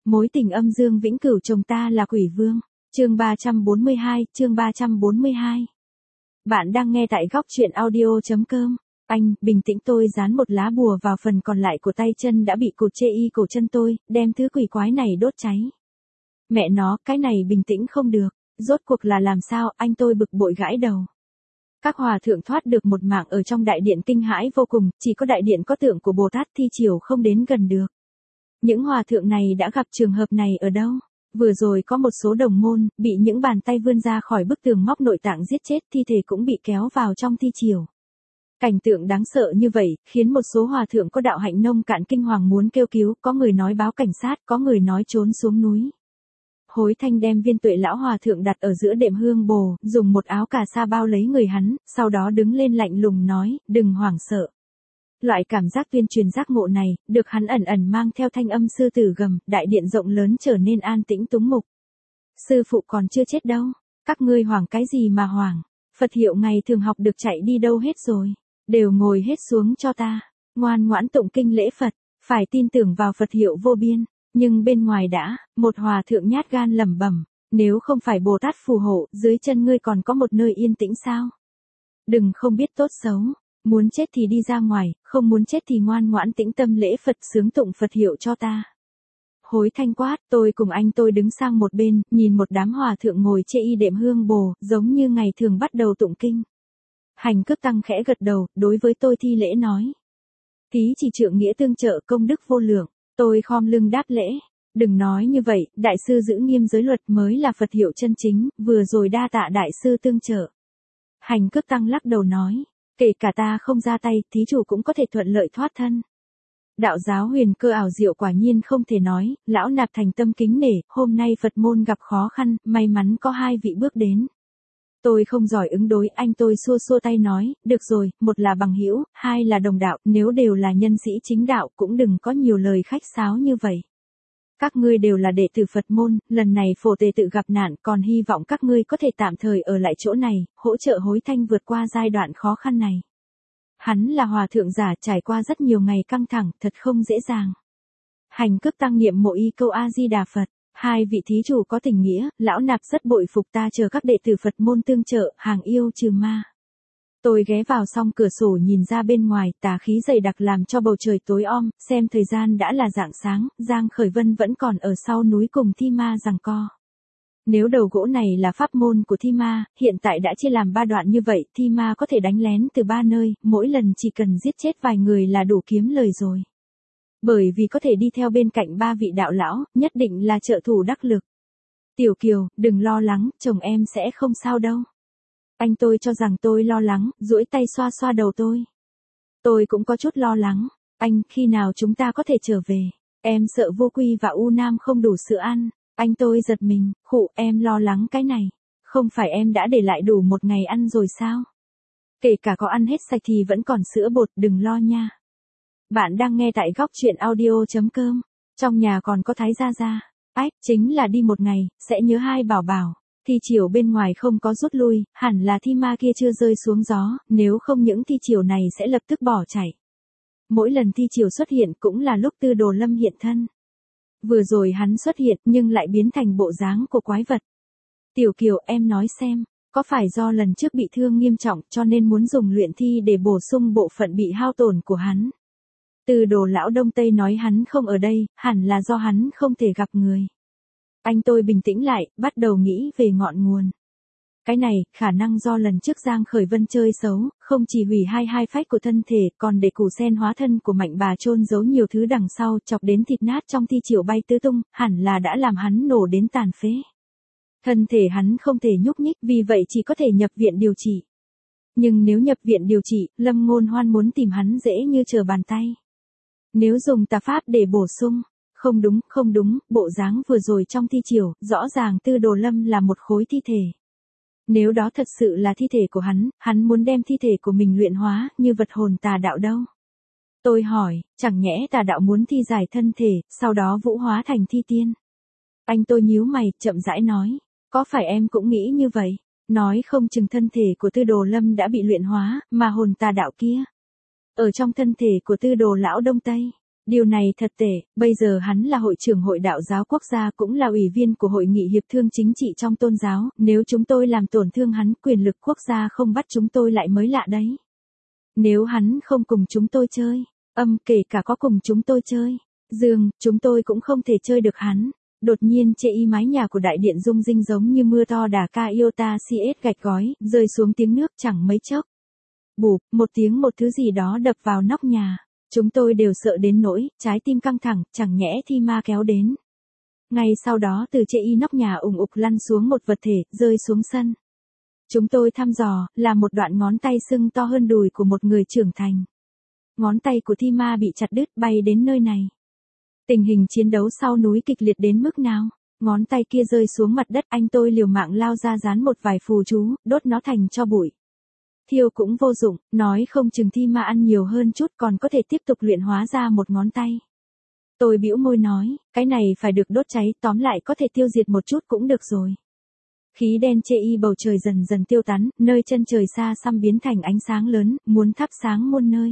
Mối tình âm dương vĩnh cửu chồng ta là quỷ vương. Chương 342. Bạn đang nghe tại góc truyện audio.com. Anh, bình tĩnh, tôi dán một lá bùa vào phần còn lại của tay chân đã bị cụt chê y cổ chân tôi, đem thứ quỷ quái này đốt cháy. Mẹ nó, cái này bình tĩnh không được, rốt cuộc là làm sao, anh tôi bực bội gãi đầu. Các hòa thượng thoát được một mạng ở trong đại điện kinh hãi vô cùng, chỉ có đại điện có tượng của Bồ Tát Thi Chiểu không đến gần được. Những hòa thượng này đã gặp trường hợp này ở đâu? Vừa rồi có một số đồng môn, bị những bàn tay vươn ra khỏi bức tường móc nội tạng giết chết, thi thể cũng bị kéo vào trong thi chiều. Cảnh tượng đáng sợ như vậy, khiến một số hòa thượng có đạo hạnh nông cạn kinh hoàng muốn kêu cứu, có người nói báo cảnh sát, có người nói trốn xuống núi. Hối Thanh đem Viên Tuệ lão hòa thượng đặt ở giữa đệm hương bồ, dùng một áo cà sa bao lấy người hắn, sau đó đứng lên lạnh lùng nói, đừng hoảng sợ. Loại cảm giác tuyên truyền giác ngộ này, được hắn ẩn ẩn mang theo thanh âm sư tử gầm, đại điện rộng lớn trở nên an tĩnh túng mục. Sư phụ còn chưa chết đâu, các ngươi hoảng cái gì mà hoảng, Phật hiệu ngày thường học được chạy đi đâu hết rồi, đều ngồi hết xuống cho ta, ngoan ngoãn tụng kinh lễ Phật, phải tin tưởng vào Phật hiệu vô biên. Nhưng bên ngoài đã, một hòa thượng nhát gan lẩm bẩm, nếu không phải Bồ Tát phù hộ, dưới chân ngươi còn có một nơi yên tĩnh sao? Đừng không biết tốt xấu, muốn chết thì đi ra ngoài, không muốn chết thì ngoan ngoãn tĩnh tâm lễ Phật sướng tụng Phật hiệu cho ta. Hối Thanh quát, tôi cùng anh tôi đứng sang một bên, nhìn một đám hòa thượng ngồi chê y đệm hương bồ, giống như ngày thường bắt đầu tụng kinh. Hành Cước Tăng khẽ gật đầu, đối với tôi thi lễ nói. Thí chỉ trượng nghĩa tương trợ công đức vô lượng. Tôi khom lưng đáp lễ, đừng nói như vậy, đại sư giữ nghiêm giới luật mới là Phật hiệu chân chính, vừa rồi đa tạ đại sư tương trợ. Hành Cước Tăng lắc đầu nói, kể cả ta không ra tay, thí chủ cũng có thể thuận lợi thoát thân. Đạo giáo huyền cơ ảo diệu quả nhiên không thể nói, lão nạp thành tâm kính nể, hôm nay Phật môn gặp khó khăn, may mắn có hai vị bước đến. Tôi không giỏi ứng đối, anh tôi xua xua tay nói, được rồi, một là bằng hữu, hai là đồng đạo, nếu đều là nhân sĩ chính đạo cũng đừng có nhiều lời khách sáo như vậy. Các ngươi đều là đệ tử Phật môn, lần này Phổ Tề tự gặp nạn, còn hy vọng các ngươi có thể tạm thời ở lại chỗ này, hỗ trợ Hối Thanh vượt qua giai đoạn khó khăn này. Hắn là hòa thượng giả trải qua rất nhiều ngày căng thẳng, thật không dễ dàng. Hành Cước Tăng niệm mộ y câu A Di Đà Phật. Hai vị thí chủ có tình nghĩa, lão nạp rất bội phục, ta chờ các đệ tử Phật môn tương trợ, hàng yêu trừ ma. Tôi ghé vào song cửa sổ nhìn ra bên ngoài, tà khí dày đặc làm cho bầu trời tối om, xem thời gian đã là rạng sáng, Giang Khởi Vân vẫn còn ở sau núi cùng Thi Ma giằng co. Nếu đầu gỗ này là pháp môn của Thi Ma, hiện tại đã chia làm 3 đoạn như vậy, Thi Ma có thể đánh lén từ 3 nơi, mỗi lần chỉ cần giết chết vài người là đủ kiếm lời rồi. Bởi vì có thể đi theo bên cạnh 3 vị đạo lão, nhất định là trợ thủ đắc lực. Tiểu Kiều, đừng lo lắng, chồng em sẽ không sao đâu. Anh tôi cho rằng tôi lo lắng, duỗi tay xoa xoa đầu tôi. Tôi cũng có chút lo lắng. Anh, khi nào chúng ta có thể trở về? Em sợ Vô Quy và U Nam không đủ sữa ăn. Anh tôi giật mình, khụ, em lo lắng cái này. Không phải em đã để lại đủ một ngày ăn rồi sao? Kể cả có ăn hết sạch thì vẫn còn sữa bột, đừng lo nha. Bạn đang nghe tại góc truyện audio.com. Trong nhà còn có Thái Gia Gia. Ách, chính là đi một ngày, sẽ nhớ hai bảo bảo. Thi chiều bên ngoài không có rút lui, hẳn là Thi Ma kia chưa rơi xuống gió, nếu không những thi chiều này sẽ lập tức bỏ chạy. Mỗi lần thi chiều xuất hiện cũng là lúc Tư Đồ Lâm hiện thân. Vừa rồi hắn xuất hiện nhưng lại biến thành bộ dáng của quái vật. Tiểu Kiều, em nói xem, có phải do lần trước bị thương nghiêm trọng cho nên muốn dùng luyện thi để bổ sung bộ phận bị hao tổn của hắn? Từ Đồ lão Đông Tây nói hắn không ở đây, hẳn là do hắn không thể gặp người. Anh tôi bình tĩnh lại, bắt đầu nghĩ về ngọn nguồn. Cái này, khả năng do lần trước Giang Khởi Vân chơi xấu, không chỉ hủy hai phách của thân thể, còn để củ sen hóa thân của Mạnh bà chôn giấu nhiều thứ đằng sau, chọc đến thịt nát trong thi chiều bay tứ tung, hẳn là đã làm hắn nổ đến tàn phế. Thân thể hắn không thể nhúc nhích, vì vậy chỉ có thể nhập viện điều trị. Nhưng nếu nhập viện điều trị, Lâm Ngôn Hoan muốn tìm hắn dễ như trở bàn tay. Nếu dùng tà pháp để bổ sung, không đúng, bộ dáng vừa rồi trong thi chiều, rõ ràng Tư Đồ Lâm là một khối thi thể. Nếu đó thật sự là thi thể của hắn muốn đem thi thể của mình luyện hóa, như vật hồn tà đạo đâu? Tôi hỏi, chẳng nhẽ tà đạo muốn thi giải thân thể, sau đó vũ hóa thành thi tiên? Anh tôi nhíu mày, chậm rãi nói, có phải em cũng nghĩ như vậy? Nói không chừng thân thể của Tư Đồ Lâm đã bị luyện hóa, mà hồn tà đạo kia ở trong thân thể của Tư Đồ lão Đông Tây. Điều này thật tệ, bây giờ hắn là hội trưởng Hội Đạo giáo Quốc gia cũng là ủy viên của Hội nghị hiệp thương chính trị trong tôn giáo, nếu chúng tôi làm tổn thương hắn, quyền lực quốc gia không bắt chúng tôi lại mới lạ đấy. Nếu hắn không cùng chúng tôi chơi, kể cả có cùng chúng tôi chơi, chúng tôi cũng không thể chơi được hắn. Đột nhiên chê y mái nhà của đại điện rung rinh giống như mưa to đà ca iota cs gạch gói, rơi xuống tiếng nước chẳng mấy chốc. Bụp, một tiếng một thứ gì đó đập vào nóc nhà. Chúng tôi đều sợ đến nỗi, trái tim căng thẳng, chẳng nhẽ thi ma kéo đến. Ngay sau đó từ chê y nóc nhà ùng ục lăn xuống một vật thể, rơi xuống sân. Chúng tôi thăm dò, là một đoạn ngón tay sưng to hơn đùi của một người trưởng thành. Ngón tay của thi ma bị chặt đứt bay đến nơi này. Tình hình chiến đấu sau núi kịch liệt đến mức nào? Ngón tay kia rơi xuống mặt đất, anh tôi liều mạng lao ra dán một vài phù chú, đốt nó thành tro bụi. Thiêu cũng vô dụng, nói không chừng thi ma ăn nhiều hơn chút còn có thể tiếp tục luyện hóa ra một ngón tay. Tôi bĩu môi nói, cái này phải được đốt cháy, tóm lại có thể tiêu diệt một chút cũng được rồi. Khí đen chê y bầu trời dần dần tiêu tán, nơi chân trời xa xăm biến thành ánh sáng lớn, muốn thắp sáng muôn nơi.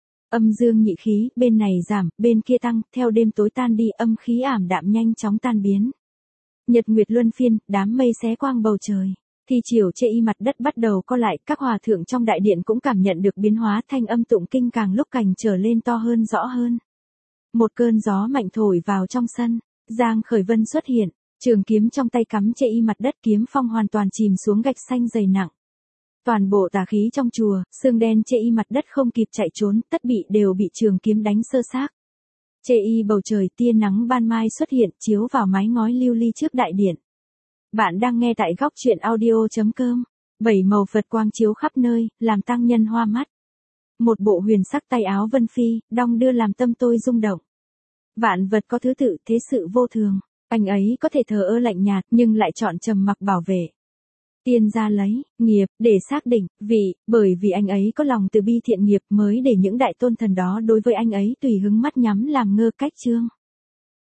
Âm dương nhị khí, bên này giảm, bên kia tăng, theo đêm tối tan đi âm khí ảm đạm nhanh chóng tan biến. Nhật nguyệt luân phiên, đám mây xé quang bầu trời. Thì chiều chê y mặt đất bắt đầu co lại, các hòa thượng trong đại điện cũng cảm nhận được biến hóa, thanh âm tụng kinh càng lúc càng trở lên to hơn rõ hơn. Một cơn gió mạnh thổi vào trong sân, Giang Khởi Vân xuất hiện, trường kiếm trong tay cắm chê y mặt đất, kiếm phong hoàn toàn chìm xuống gạch xanh dày nặng. Toàn bộ tà khí trong chùa, xương đen chê y mặt đất không kịp chạy trốn, tất bị đều bị trường kiếm đánh sơ xác. Chê y bầu trời, tia nắng ban mai xuất hiện, chiếu vào mái ngói lưu ly trước đại điện. Bạn đang nghe tại góc truyện audio.com. 7 màu Phật quang chiếu khắp nơi, làm tăng nhân hoa mắt. Một bộ huyền sắc tay áo vân phi, đong đưa làm tâm tôi rung động. Vạn vật có thứ tự, thế sự vô thường. Anh ấy có thể thờ ơ lạnh nhạt, nhưng lại chọn trầm mặc bảo vệ. Tiên gia lấy, nghiệp, để xác định, bởi vì anh ấy có lòng từ bi thiện nghiệp mới để những đại tôn thần đó đối với anh ấy tùy hứng mắt nhắm làm ngơ cách chương.